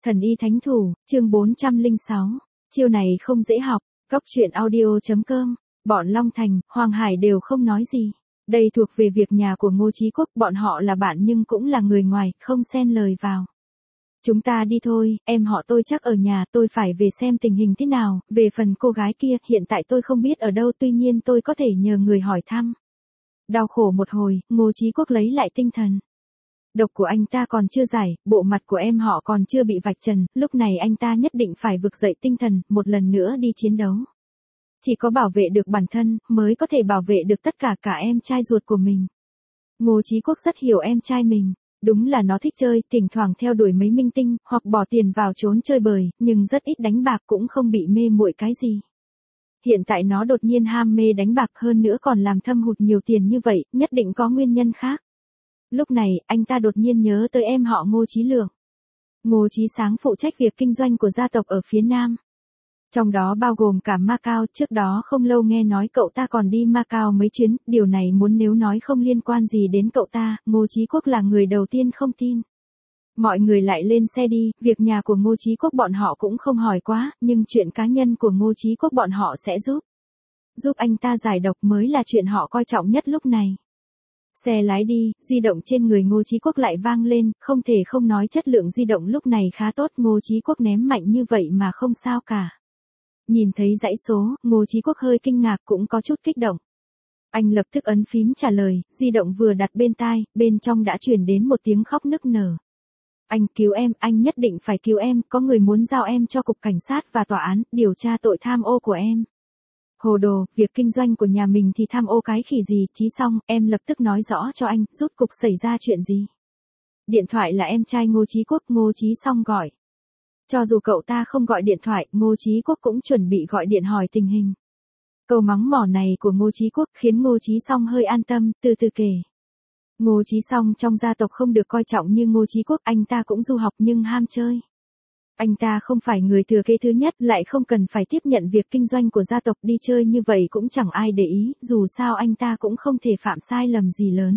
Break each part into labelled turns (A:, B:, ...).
A: Thần y thánh thủ, chương 406. Chiêu này không dễ học. Cóc truyện audio.com. Bọn Long Thành, Hoàng Hải đều không nói gì. Đây thuộc về việc nhà của Ngô Chí Quốc, bọn họ là bạn nhưng cũng là người ngoài, không xen lời vào. Chúng ta đi thôi, em họ tôi chắc ở nhà, tôi phải về xem tình hình thế nào. Về phần cô gái kia, hiện tại tôi không biết ở đâu, tuy nhiên tôi có thể nhờ người hỏi thăm. Đau khổ một hồi, Ngô Chí Quốc lấy lại tinh thần. Độc của anh ta còn chưa giải, bộ mặt của em họ còn chưa bị vạch trần, lúc này anh ta nhất định phải vực dậy tinh thần, một lần nữa đi chiến đấu. Chỉ có bảo vệ được bản thân, mới có thể bảo vệ được tất cả em trai ruột của mình. Ngô Chí Quốc rất hiểu em trai mình. Đúng là nó thích chơi, thỉnh thoảng theo đuổi mấy minh tinh, hoặc bỏ tiền vào trốn chơi bời, nhưng rất ít đánh bạc, cũng không bị mê muội cái gì. Hiện tại nó đột nhiên ham mê đánh bạc, hơn nữa còn làm thâm hụt nhiều tiền như vậy, nhất định có nguyên nhân khác. Lúc này, anh ta đột nhiên nhớ tới em họ Ngô Chí Lượng. Ngô Chí Sáng phụ trách việc kinh doanh của gia tộc ở phía Nam. Trong đó bao gồm cả Macau, trước đó không lâu nghe nói cậu ta còn đi Macau mấy chuyến, điều này muốn nếu nói không liên quan gì đến cậu ta, Ngô Chí Quốc là người đầu tiên không tin. Mọi người lại lên xe đi, việc nhà của Ngô Chí Quốc bọn họ cũng không hỏi quá, nhưng chuyện cá nhân của Ngô Chí Quốc bọn họ sẽ giúp. Giúp anh ta giải độc mới là chuyện họ coi trọng nhất lúc này. Xe lái đi, di động trên người Ngô Chí Quốc lại vang lên, không thể không nói chất lượng di động lúc này khá tốt, Ngô Chí Quốc ném mạnh như vậy mà không sao cả. Nhìn thấy dãy số, Ngô Chí Quốc hơi kinh ngạc cũng có chút kích động. Anh lập tức ấn phím trả lời, di động vừa đặt bên tai, bên trong đã truyền đến một tiếng khóc nức nở. Anh cứu em, anh nhất định phải cứu em, có người muốn giao em cho cục cảnh sát và tòa án, điều tra tội tham ô của em. Hồ đồ, việc kinh doanh của nhà mình thì tham ô cái khỉ gì, Chí Song, em lập tức nói rõ cho anh, rốt cục xảy ra chuyện gì. Điện thoại là em trai Ngô Chí Quốc, Ngô Chí Song gọi. Cho dù cậu ta không gọi điện thoại, Ngô Chí Quốc cũng chuẩn bị gọi điện hỏi tình hình. Câu mắng mỏ này của Ngô Chí Quốc khiến Ngô Chí Song hơi an tâm, từ từ kể. Ngô Chí Song trong gia tộc không được coi trọng như Ngô Chí Quốc, anh ta cũng du học nhưng ham chơi. Anh ta không phải người thừa kế thứ nhất, lại không cần phải tiếp nhận việc kinh doanh của gia tộc, đi chơi như vậy cũng chẳng ai để ý, dù sao anh ta cũng không thể phạm sai lầm gì lớn.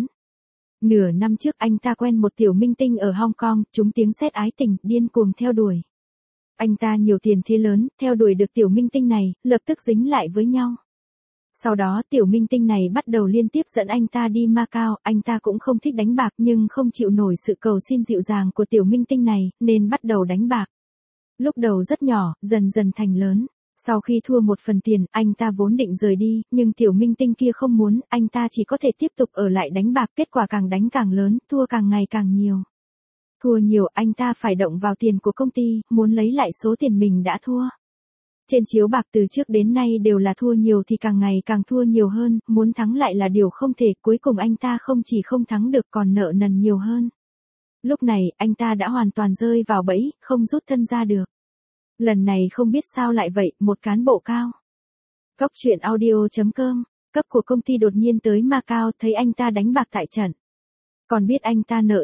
A: Nửa năm trước anh ta quen một tiểu minh tinh ở Hong Kong, trúng tiếng sét ái tình, điên cuồng theo đuổi. Anh ta nhiều tiền thế lớn, theo đuổi được tiểu minh tinh này, lập tức dính lại với nhau. Sau đó tiểu minh tinh này bắt đầu liên tiếp dẫn anh ta đi Macau, anh ta cũng không thích đánh bạc nhưng không chịu nổi sự cầu xin dịu dàng của tiểu minh tinh này, nên bắt đầu đánh bạc. Lúc đầu rất nhỏ, dần dần thành lớn. Sau khi thua một phần tiền, anh ta vốn định rời đi, nhưng tiểu minh tinh kia không muốn, anh ta chỉ có thể tiếp tục ở lại đánh bạc, kết quả càng đánh càng lớn, thua càng ngày càng nhiều. Thua nhiều, anh ta phải động vào tiền của công ty, muốn lấy lại số tiền mình đã thua. Trên chiếu bạc từ trước đến nay đều là thua nhiều thì càng ngày càng thua nhiều hơn, muốn thắng lại là điều không thể, cuối cùng anh ta không chỉ không thắng được còn nợ nần nhiều hơn. Lúc này, anh ta đã hoàn toàn rơi vào bẫy, không rút thân ra được. Lần này không biết sao lại vậy, một cán bộ cao. Cóc truyện audio.com, cấp của công ty đột nhiên tới Macau, thấy anh ta đánh bạc tại trận. Còn biết anh ta nợ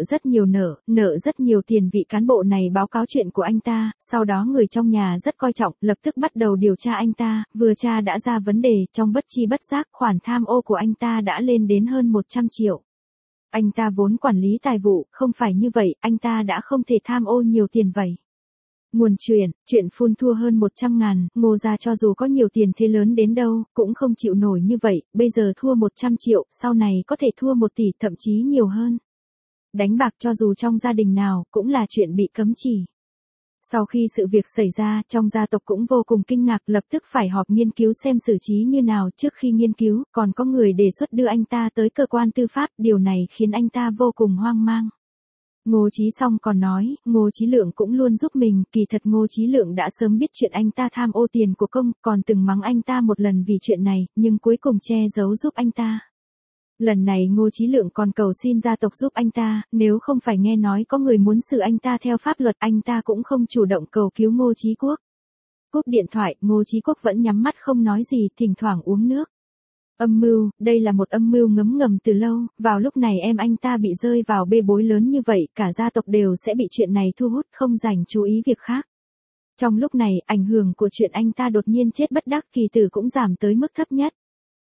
A: rất nhiều tiền, vị cán bộ này báo cáo chuyện của anh ta, sau đó người trong nhà rất coi trọng, lập tức bắt đầu điều tra anh ta, vừa tra đã ra vấn đề, trong bất chi bất giác, khoản tham ô của anh ta đã lên đến hơn 100 triệu. Anh ta vốn quản lý tài vụ, không phải như vậy, anh ta đã không thể tham ô nhiều tiền vậy. Nguồn chuyện phun thua hơn 100.000, Ngô gia cho dù có nhiều tiền thế lớn đến đâu, cũng không chịu nổi như vậy, bây giờ thua 100 triệu, sau này có thể thua 1 tỷ, thậm chí nhiều hơn. Đánh bạc cho dù trong gia đình nào, cũng là chuyện bị cấm chỉ. Sau khi sự việc xảy ra, trong gia tộc cũng vô cùng kinh ngạc, lập tức phải họp nghiên cứu xem xử trí như nào, trước khi nghiên cứu, còn có người đề xuất đưa anh ta tới cơ quan tư pháp, điều này khiến anh ta vô cùng hoang mang. Ngô Chí Song còn nói, Ngô Chí Lượng cũng luôn giúp mình, kỳ thật Ngô Chí Lượng đã sớm biết chuyện anh ta tham ô tiền của công, còn từng mắng anh ta một lần vì chuyện này, nhưng cuối cùng che giấu giúp anh ta. Lần này Ngô Chí Lượng còn cầu xin gia tộc giúp anh ta, nếu không phải nghe nói có người muốn xử anh ta theo pháp luật, anh ta cũng không chủ động cầu cứu Ngô Chí Quốc. Cúp điện thoại, Ngô Chí Quốc vẫn nhắm mắt không nói gì, thỉnh thoảng uống nước. Âm mưu, đây là một âm mưu ngấm ngầm từ lâu, vào lúc này em anh ta bị rơi vào bê bối lớn như vậy, cả gia tộc đều sẽ bị chuyện này thu hút, không dành chú ý việc khác. Trong lúc này, ảnh hưởng của chuyện anh ta đột nhiên chết bất đắc kỳ tử cũng giảm tới mức thấp nhất.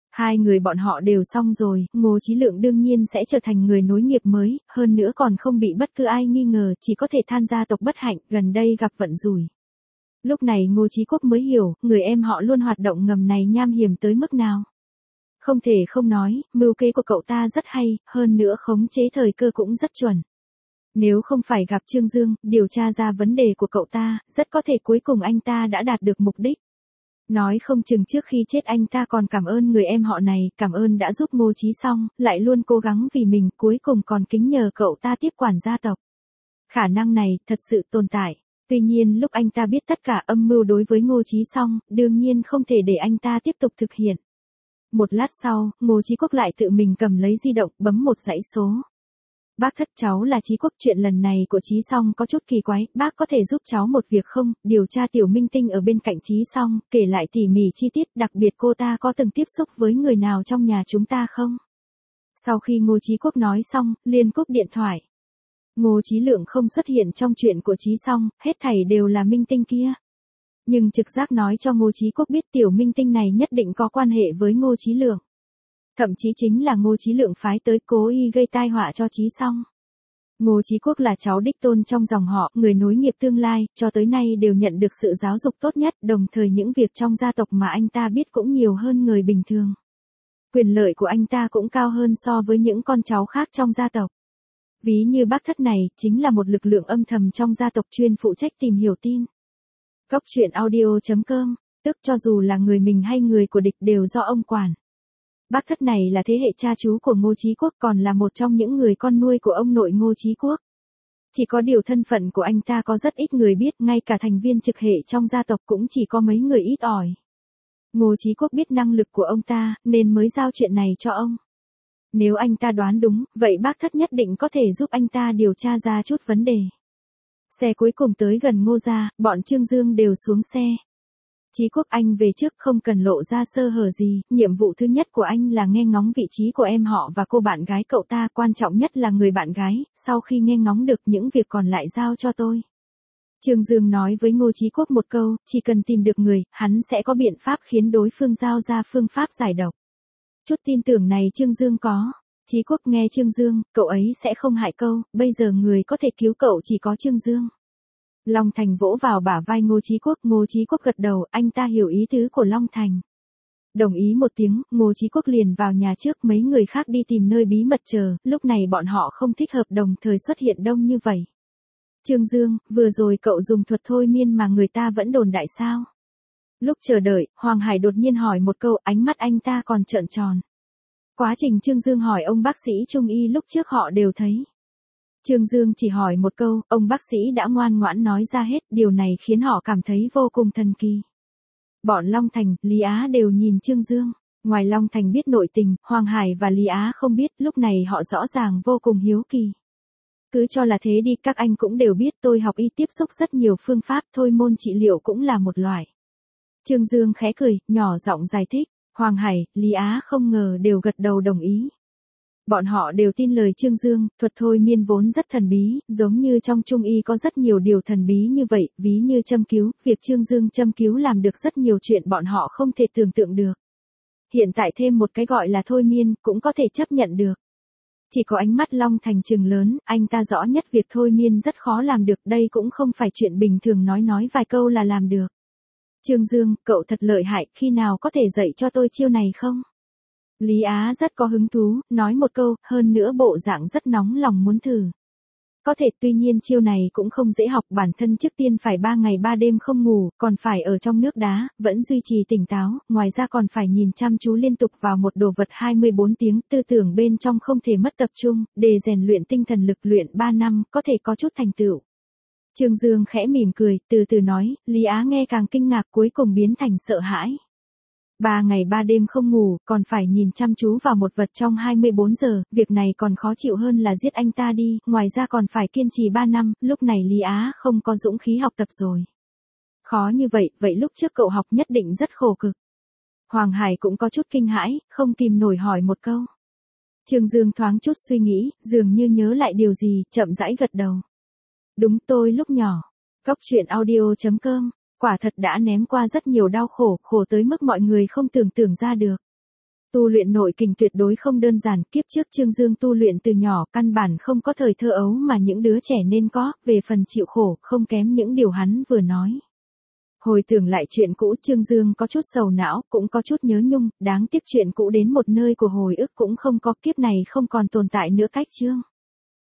A: Hai người bọn họ đều xong rồi, Ngô Chí Lượng đương nhiên sẽ trở thành người nối nghiệp mới, hơn nữa còn không bị bất cứ ai nghi ngờ, chỉ có thể than gia tộc bất hạnh, gần đây gặp vận rủi. Lúc này Ngô Chí Quốc mới hiểu, người em họ luôn hoạt động ngầm này nham hiểm tới mức nào. Không thể không nói, mưu kế của cậu ta rất hay, hơn nữa khống chế thời cơ cũng rất chuẩn. Nếu không phải gặp Trương Dương, điều tra ra vấn đề của cậu ta, rất có thể cuối cùng anh ta đã đạt được mục đích. Nói không chừng trước khi chết anh ta còn cảm ơn người em họ này, cảm ơn đã giúp Ngô Chí Song, lại luôn cố gắng vì mình, cuối cùng còn kính nhờ cậu ta tiếp quản gia tộc. Khả năng này thật sự tồn tại. Tuy nhiên lúc anh ta biết tất cả âm mưu đối với Ngô Chí Song, đương nhiên không thể để anh ta tiếp tục thực hiện. Một lát sau, Ngô Chí Quốc lại tự mình cầm lấy di động, bấm một dãy số. Bác thất, cháu là Chí Quốc, chuyện lần này của Chí Song có chút kỳ quái, bác có thể giúp cháu một việc không, điều tra tiểu minh tinh ở bên cạnh Chí Song, kể lại tỉ mỉ chi tiết, đặc biệt cô ta có từng tiếp xúc với người nào trong nhà chúng ta không? Sau khi Ngô Chí Quốc nói xong, liền cúp điện thoại. Ngô Chí Lượng không xuất hiện trong chuyện của Chí Song, hết thảy đều là minh tinh kia. Nhưng trực giác nói cho Ngô Chí Quốc biết tiểu minh tinh này nhất định có quan hệ với Ngô Chí Lượng. Thậm chí chính là Ngô Chí Lượng phái tới cố ý gây tai họa cho Chí Song. Ngô Chí Quốc là cháu đích tôn trong dòng họ, người nối nghiệp tương lai, cho tới nay đều nhận được sự giáo dục tốt nhất, đồng thời những việc trong gia tộc mà anh ta biết cũng nhiều hơn người bình thường. Quyền lợi của anh ta cũng cao hơn so với những con cháu khác trong gia tộc. Ví như bác thất này, chính là một lực lượng âm thầm trong gia tộc chuyên phụ trách tìm hiểu tin. Góc truyện audio.com, tức cho dù là người mình hay người của địch đều do ông quản. Bác thất này là thế hệ cha chú của Ngô Chí Quốc, còn là một trong những người con nuôi của ông nội Ngô Chí Quốc. Chỉ có điều thân phận của anh ta có rất ít người biết, ngay cả thành viên trực hệ trong gia tộc cũng chỉ có mấy người ít ỏi. Ngô Chí Quốc biết năng lực của ông ta, nên mới giao chuyện này cho ông. Nếu anh ta đoán đúng, vậy bác thất nhất định có thể giúp anh ta điều tra ra chút vấn đề. Xe cuối cùng tới gần Ngô gia, bọn Trương Dương đều xuống xe. Chí Quốc, anh về trước, không cần lộ ra sơ hở gì, nhiệm vụ thứ nhất của anh là nghe ngóng vị trí của em họ và cô bạn gái cậu ta, quan trọng nhất là người bạn gái, sau khi nghe ngóng được những việc còn lại giao cho tôi. Trương Dương nói với Ngô Chí Quốc một câu, chỉ cần tìm được người, hắn sẽ có biện pháp khiến đối phương giao ra phương pháp giải độc. Chút tin tưởng này Trương Dương có. Chí Quốc nghe Trương Dương, cậu ấy sẽ không hại câu, bây giờ người có thể cứu cậu chỉ có Trương Dương. Long Thành vỗ vào bả vai Ngô Chí Quốc gật đầu, anh ta hiểu ý tứ của Long Thành. Đồng ý một tiếng, Ngô Chí Quốc liền vào nhà trước, mấy người khác đi tìm nơi bí mật chờ, lúc này bọn họ không thích hợp đồng thời xuất hiện đông như vậy. Trương Dương, vừa rồi cậu dùng thuật thôi miên mà người ta vẫn đồn đại sao? Lúc chờ đợi, Hoàng Hải đột nhiên hỏi một câu, ánh mắt anh ta còn trợn tròn. Quá trình Trương Dương hỏi ông bác sĩ Trung y lúc trước họ đều thấy. Trương Dương chỉ hỏi một câu, ông bác sĩ đã ngoan ngoãn nói ra hết, điều này khiến họ cảm thấy vô cùng thần kỳ. Bọn Long Thành, Lý Á đều nhìn Trương Dương. Ngoài Long Thành biết nội tình, Hoàng Hải và Lý Á không biết, lúc này họ rõ ràng vô cùng hiếu kỳ. Cứ cho là thế đi, các anh cũng đều biết tôi học y tiếp xúc rất nhiều phương pháp, thôi môn trị liệu cũng là một loại. Trương Dương khẽ cười, nhỏ giọng giải thích. Hoàng Hải, Lý Á không ngờ đều gật đầu đồng ý. Bọn họ đều tin lời Trương Dương, thuật thôi miên vốn rất thần bí, giống như trong Trung y có rất nhiều điều thần bí như vậy, ví như châm cứu, việc Trương Dương châm cứu làm được rất nhiều chuyện bọn họ không thể tưởng tượng được. Hiện tại thêm một cái gọi là thôi miên, cũng có thể chấp nhận được. Chỉ có ánh mắt Long Thành trừng lớn, anh ta rõ nhất việc thôi miên rất khó làm được, đây cũng không phải chuyện bình thường nói vài câu là làm được. Trương Dương, cậu thật lợi hại, khi nào có thể dạy cho tôi chiêu này không? Lý Á rất có hứng thú, nói một câu, hơn nữa bộ dạng rất nóng lòng muốn thử. Có thể, tuy nhiên chiêu này cũng không dễ học, bản thân trước tiên phải 3 ngày 3 đêm không ngủ, còn phải ở trong nước đá, vẫn duy trì tỉnh táo, ngoài ra còn phải nhìn chăm chú liên tục vào một đồ vật 24 tiếng, tư tưởng bên trong không thể mất tập trung, để rèn luyện tinh thần lực, luyện 3 năm, có thể có chút thành tựu. Trương Dương khẽ mỉm cười, từ từ nói, Lý Á nghe càng kinh ngạc, cuối cùng biến thành sợ hãi. 3 ngày 3 đêm không ngủ, còn phải nhìn chăm chú vào một vật trong 24 giờ, việc này còn khó chịu hơn là giết anh ta đi, ngoài ra còn phải kiên trì 3 năm, lúc này Lý Á không có dũng khí học tập rồi. Khó như vậy, vậy lúc trước cậu học nhất định rất khổ cực. Hoàng Hải cũng có chút kinh hãi, không kìm nổi hỏi một câu. Trương Dương thoáng chút suy nghĩ, dường như nhớ lại điều gì, chậm rãi gật đầu. Đúng, tôi lúc nhỏ. Góc truyện audio.com, quả thật đã ném qua rất nhiều đau khổ, khổ tới mức mọi người không tưởng tượng ra được. Tu luyện nội kình tuyệt đối không đơn giản, kiếp trước Trương Dương tu luyện từ nhỏ, căn bản không có thời thơ ấu mà những đứa trẻ nên có, về phần chịu khổ, không kém những điều hắn vừa nói. Hồi tưởng lại chuyện cũ, Trương Dương có chút sầu não, cũng có chút nhớ nhung, đáng tiếc chuyện cũ đến một nơi của hồi ức cũng không có, kiếp này không còn tồn tại nữa cách Trương